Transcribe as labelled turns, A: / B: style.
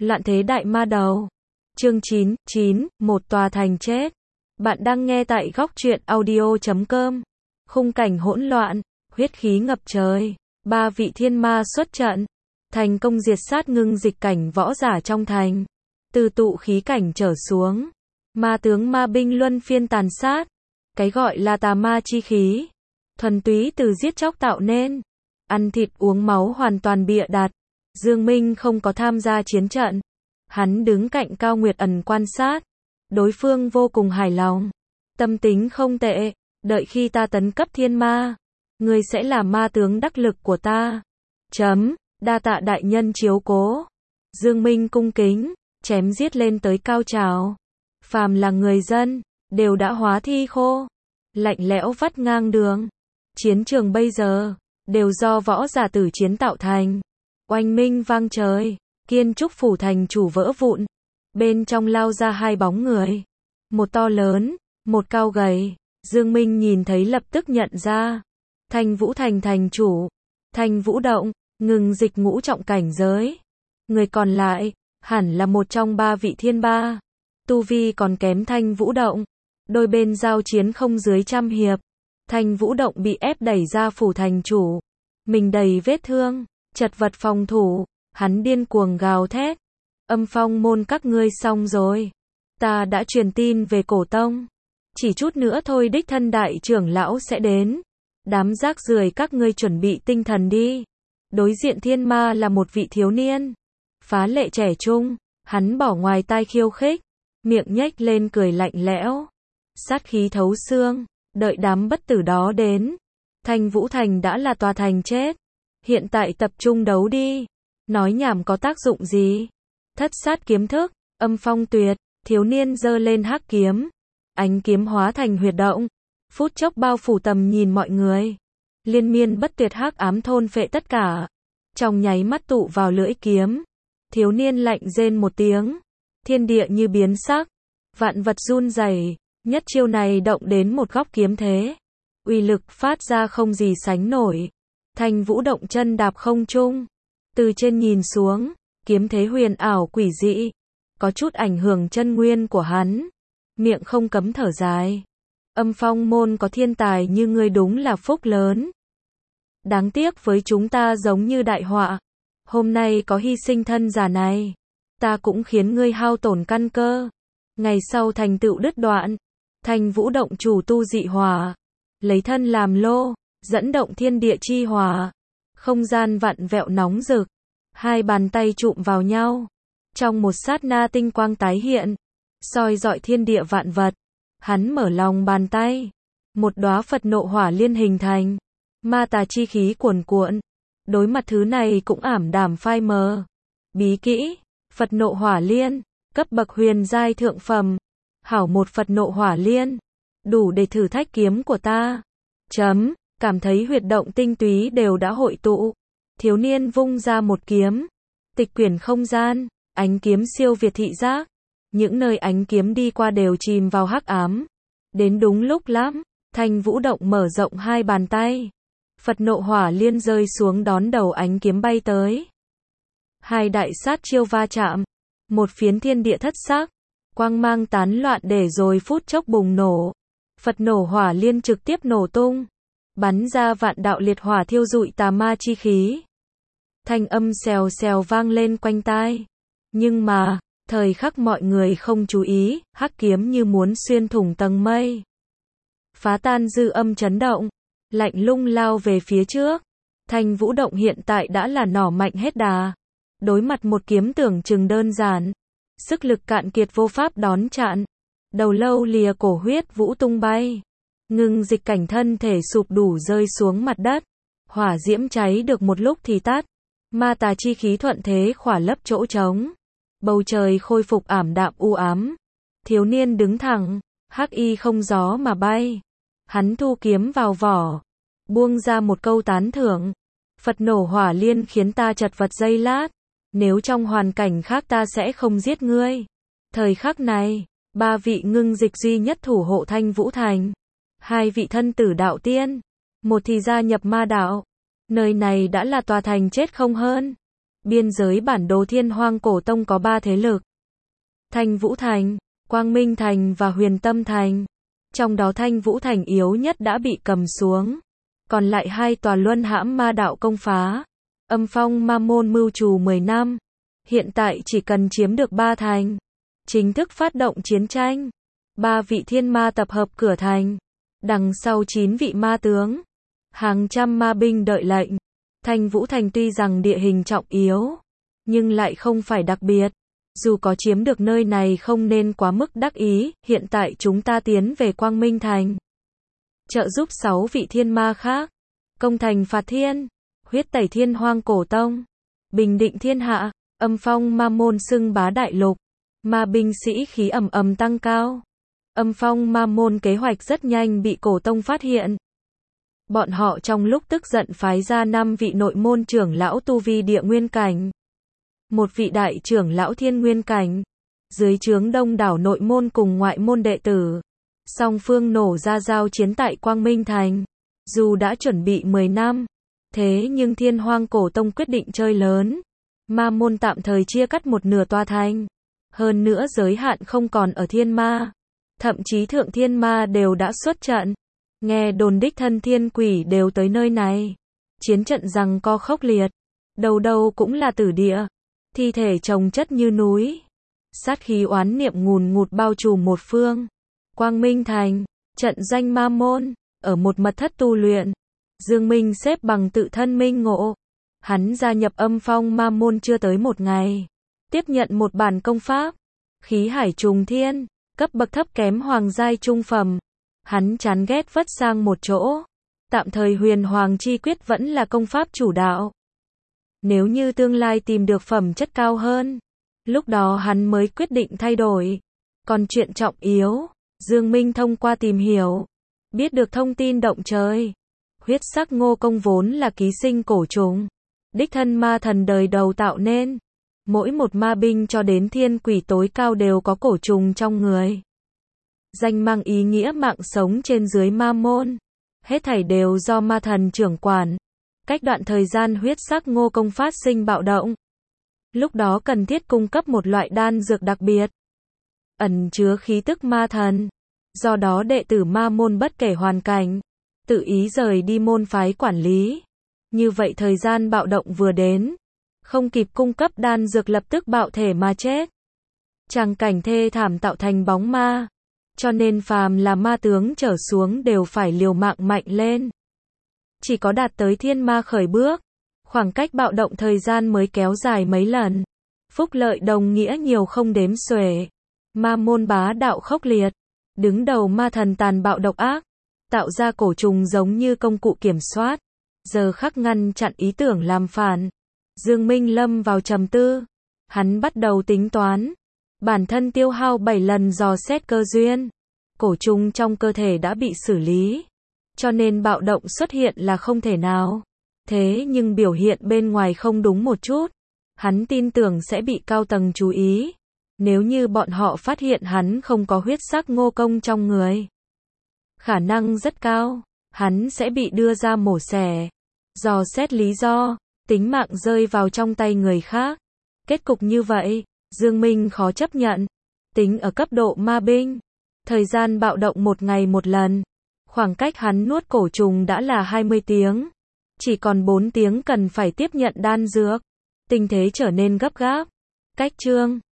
A: Loạn thế đại ma đầu. Chương 9, một tòa thành chết. Bạn đang nghe tại góc truyện audio.com. Khung cảnh hỗn loạn, huyết khí ngập trời, ba vị thiên ma xuất trận, thành công diệt sát ngưng dịch cảnh võ giả trong thành. Từ tụ khí cảnh trở xuống, ma tướng ma binh luân phiên tàn sát. Cái gọi là tà ma chi khí, thuần túy từ giết chóc tạo nên. Ăn thịt uống máu hoàn toàn bịa đặt. Dương Minh không có tham gia chiến trận. Hắn đứng cạnh Cao Nguyệt Ẩn quan sát. Đối phương vô cùng hài lòng. Tâm tính không tệ. Đợi khi ta tấn cấp thiên ma, ngươi sẽ là ma tướng đắc lực của ta. Đa tạ đại nhân chiếu cố. Dương Minh cung kính, chém giết lên tới cao trào. Phàm là người dân, đều đã hóa thi khô. Lạnh lẽo vắt ngang đường. Chiến trường bây giờ, đều do võ giả tử chiến tạo thành. Oanh minh vang trời, Kiên Trúc phủ thành chủ vỡ vụn. Bên trong lao ra hai bóng người. Một to lớn, một cao gầy. Dương Minh nhìn thấy lập tức nhận ra. Thanh Vũ thành thành chủ. Thanh Vũ động, ngừng dịch ngũ trọng cảnh giới. Người còn lại, hẳn là một trong ba vị thiên ba. Tu vi còn kém Thanh Vũ động. Đôi bên giao chiến không dưới 100 hiệp. Thanh Vũ động bị ép đẩy ra phủ thành chủ. Mình đầy vết thương, chật vật phòng thủ, hắn điên cuồng gào thét. Âm Phong môn các ngươi xong rồi. Ta đã truyền tin về cổ tông. Chỉ chút nữa thôi đích thân đại trưởng lão sẽ đến. Đám rác rưởi các ngươi chuẩn bị tinh thần đi. Đối diện thiên ma là một vị thiếu niên. Phá lệ trẻ trung, hắn bỏ ngoài tai khiêu khích. Miệng nhếch lên cười lạnh lẽo. Sát khí thấu xương, đợi đám bất tử đó đến. Thanh Vũ thành đã là tòa thành chết. Hiện tại tập trung đấu đi. Nói nhảm có tác dụng gì? Thất sát kiếm thức, âm phong tuyệt, thiếu niên giơ lên hắc kiếm. Ánh kiếm hóa thành huyệt động. Phút chốc bao phủ tầm nhìn mọi người. Liên miên bất tuyệt hắc ám thôn phệ tất cả. Trong nháy mắt tụ vào lưỡi kiếm. Thiếu niên lạnh rên một tiếng. Thiên địa như biến sắc. Vạn vật run rẩy. Nhất chiêu này động đến một góc kiếm thế. Uy lực phát ra không gì sánh nổi. Thanh Vũ động chân đạp không trung. Từ trên nhìn xuống, kiếm thế huyền ảo quỷ dị. Có chút ảnh hưởng chân nguyên của hắn. Miệng không cấm thở dài. Âm Phong môn có thiên tài như ngươi đúng là phúc lớn. Đáng tiếc với chúng ta giống như đại họa. Hôm nay có hy sinh thân giả này. Ta cũng khiến ngươi hao tổn căn cơ. Ngày sau thành tựu đứt đoạn. Thanh Vũ động chủ tu dị hỏa. Lấy thân làm lô, dẫn động thiên địa chi hỏa. Không gian vặn vẹo nóng rực. Hai bàn tay chụm vào nhau. Trong một sát na tinh quang tái hiện. Soi rọi thiên địa vạn vật. Hắn mở lòng bàn tay. Một đóa Phật nộ hỏa liên hình thành. Ma tà chi khí cuồn cuộn. Đối mặt thứ này cũng ảm đạm phai mờ. Bí kỹ, Phật nộ hỏa liên, cấp bậc huyền giai thượng phẩm. Hảo một Phật nộ hỏa liên. Đủ để thử thách kiếm của ta. Cảm thấy huyệt động tinh túy đều đã hội tụ. Thiếu niên vung ra một kiếm. Tịch quyển không gian, ánh kiếm siêu việt thị giác. Những nơi ánh kiếm đi qua đều chìm vào hắc ám. Đến đúng lúc lắm, Thanh Vũ động mở rộng hai bàn tay. Phật nộ hỏa liên rơi xuống đón đầu ánh kiếm bay tới. Hai đại sát chiêu va chạm. Một phiến thiên địa thất sắc. Quang mang tán loạn để rồi phút chốc bùng nổ. Phật nổ hỏa liên trực tiếp nổ tung. Bắn ra vạn đạo liệt hỏa thiêu rụi tà ma chi khí. Thanh âm xèo xèo vang lên quanh tai. Nhưng mà, thời khắc mọi người không chú ý, hắc kiếm như muốn xuyên thủng tầng mây. Phá tan dư âm chấn động. Lạnh lung lao về phía trước. Thanh Vũ động hiện tại đã là nỏ mạnh hết đà. Đối mặt một kiếm tưởng chừng đơn giản. Sức lực cạn kiệt vô pháp đón chặn. Đầu lâu lìa cổ huyết vũ tung bay. Ngưng dịch cảnh thân thể sụp đổ rơi xuống mặt đất. Hỏa diễm cháy được một lúc thì tắt. Ma tà chi khí thuận thế khỏa lấp chỗ trống. Bầu trời khôi phục ảm đạm u ám. Thiếu niên đứng thẳng, hắc y không gió mà bay. Hắn thu kiếm vào vỏ. Buông ra một câu tán thưởng. Phật nổ hỏa liên khiến ta chật vật giây lát. Nếu trong hoàn cảnh khác ta sẽ không giết ngươi. Thời khắc này, ba vị ngưng dịch duy nhất thủ hộ Thanh Vũ thành. Hai vị thân tử đạo tiên. Một thì gia nhập ma đạo. Nơi này đã là tòa thành chết không hơn. Biên giới bản đồ Thiên Hoang Cổ Tông có 3 thế lực: Thanh Vũ Thành, Quang Minh Thành và Huyền Tâm Thành. Trong đó Thanh Vũ Thành yếu nhất đã bị cầm xuống, còn lại 2 tòa luân hãm ma đạo công phá. Âm Phong Ma Môn mưu trù 10 năm, hiện tại chỉ cần chiếm được 3 thành, chính thức phát động chiến tranh. 3 vị thiên ma tập hợp cửa thành, đằng sau 9 vị ma tướng, hàng trăm ma binh đợi lệnh. Thanh Vũ Thành tuy rằng địa hình trọng yếu, nhưng lại không phải đặc biệt. Dù có chiếm được nơi này không nên quá mức đắc ý, hiện tại chúng ta tiến về Quang Minh Thành, trợ giúp 6 vị thiên ma khác, công thành phạt thiên, huyết tẩy Thiên Hoang Cổ Tông, bình định thiên hạ. Âm Phong Ma Môn xưng bá đại lục, ma binh sĩ khí ầm ầm tăng cao. Âm Phong Ma Môn kế hoạch rất nhanh bị Cổ Tông phát hiện. Bọn họ trong lúc tức giận phái ra 5 vị nội môn trưởng lão tu vi địa nguyên cảnh, 1 vị đại trưởng lão thiên nguyên cảnh, dưới trướng đông đảo nội môn cùng ngoại môn đệ tử. Song phương nổ ra giao chiến tại Quang Minh Thành. Dù đã chuẩn bị 10 năm, thế nhưng Thiên Hoang Cổ Tông quyết định chơi lớn. Ma môn tạm thời chia cắt một nửa tòa thành. Hơn nữa giới hạn không còn ở thiên ma. Thậm chí thượng thiên ma đều đã xuất trận. Nghe đồn đích thân thiên quỷ đều tới nơi này. Chiến trận giằng co khốc liệt. Đầu đầu cũng là tử địa. Thi thể chồng chất như núi. Sát khí oán niệm ngùn ngụt bao trùm một phương. Quang Minh Thành, trận doanh ma môn, ở một mật thất tu luyện. Dương Minh xếp bằng tự thân minh ngộ. Hắn gia nhập Âm Phong Ma Môn chưa tới 1 ngày. Tiếp nhận một bản công pháp. Khí hải trùng thiên, cấp bậc thấp kém hoàng giai trung phẩm. Hắn chán ghét vất sang một chỗ. Tạm thời Huyền Hoàng Chi Quyết vẫn là công pháp chủ đạo. Nếu như tương lai tìm được phẩm chất cao hơn, lúc đó hắn mới quyết định thay đổi. Còn chuyện trọng yếu, Dương Minh thông qua tìm hiểu, biết được thông tin động trời. Huyết sắc ngô công vốn là ký sinh cổ trùng, đích thân ma thần đời đầu tạo nên. Mỗi một ma binh cho đến thiên quỷ tối cao đều có cổ trùng trong người. Danh mang ý nghĩa mạng sống trên dưới ma môn. Hết thảy đều do ma thần trưởng quản. Cách đoạn thời gian huyết sắc ngô công phát sinh bạo động. Lúc đó cần thiết cung cấp một loại đan dược đặc biệt, ẩn chứa khí tức ma thần. Do đó đệ tử ma môn bất kể hoàn cảnh, tự ý rời đi môn phái quản lý. Như vậy thời gian bạo động vừa đến, không kịp cung cấp đan dược lập tức bạo thể mà chết. Tràng cảnh thê thảm tạo thành bóng ma. Cho nên phàm là ma tướng trở xuống đều phải liều mạng mạnh lên. Chỉ có đạt tới thiên ma khởi bước, khoảng cách bạo động thời gian mới kéo dài mấy lần. Phúc lợi đồng nghĩa nhiều không đếm xuể. Ma môn bá đạo khốc liệt, đứng đầu ma thần tàn bạo độc ác, tạo ra cổ trùng giống như công cụ kiểm soát. Giờ khắc ngăn chặn ý tưởng làm phản. Dương Minh lâm vào trầm tư. Hắn bắt đầu tính toán. Bản thân tiêu hao 7 lần dò xét cơ duyên. Cổ trùng trong cơ thể đã bị xử lý. Cho nên bạo động xuất hiện là không thể nào. Thế nhưng biểu hiện bên ngoài không đúng một chút. Hắn tin tưởng sẽ bị cao tầng chú ý. Nếu như bọn họ phát hiện hắn không có huyết sắc ngô công trong người, khả năng rất cao, hắn sẽ bị đưa ra mổ xẻ. Dò xét lý do, tính mạng rơi vào trong tay người khác. Kết cục như vậy, Dương Minh khó chấp nhận. Tính ở cấp độ ma binh, thời gian bạo động 1 ngày 1 lần. Khoảng cách hắn nuốt cổ trùng đã là 20 tiếng. Chỉ còn 4 tiếng cần phải tiếp nhận đan dược. Tình thế trở nên gấp gáp. Cách chương